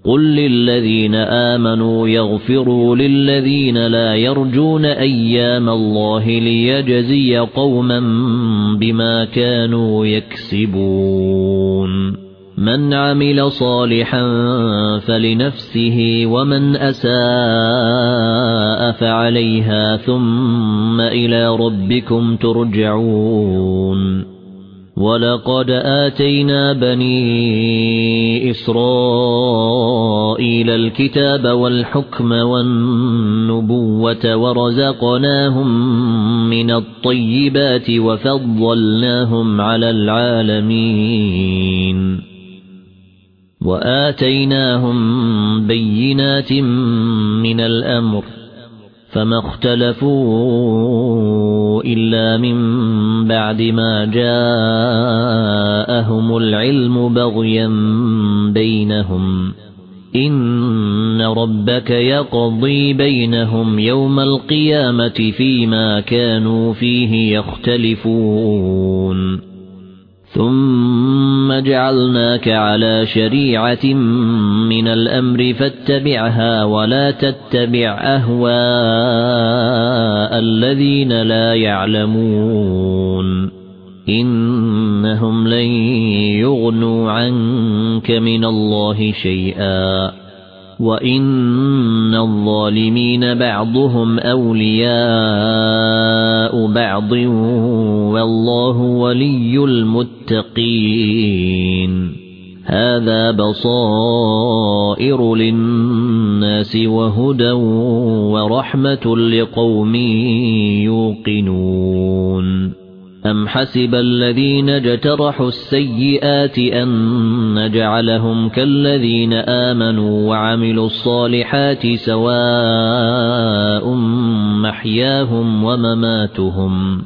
قل للذين آمنوا يغفروا للذين لا يرجون أيام الله ليجزي قوما بما كانوا يكسبون من عمل صالحا فلنفسه ومن أساء فعليها ثم إلى ربكم ترجعون ولقد آتينا بني إسرائيل الكتاب والحكم والنبوة ورزقناهم من الطيبات وفضلناهم على العالمين وآتيناهم بينات من الأمر فما اختلفوا إلا من بعد ما جاءهم العلم بغيا بينهم إن ربك يقضي بينهم يوم القيامة فيما كانوا فيه يختلفون ثم جعلناك على شريعة من الأمر فاتبعها ولا تتبع أهواء الذين لا يعلمون إنهم لن يغنوا عنك من الله شيئا وإن الظالمين بعضهم أولياء بعض والله ولي المتقين هذا بصائر للناس وهدى ورحمة لقوم يوقنون أم حسب الذين اجترحوا السيئات أن نجعلهم كالذين آمنوا وعملوا الصالحات سواء محياهم ومماتهم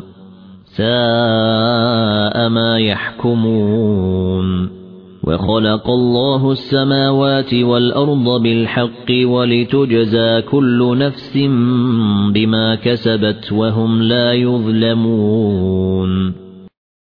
ساء ما يحكمون وخلق الله السماوات والأرض بالحق ولتجزى كل نفس بما كسبت وهم لا يظلمون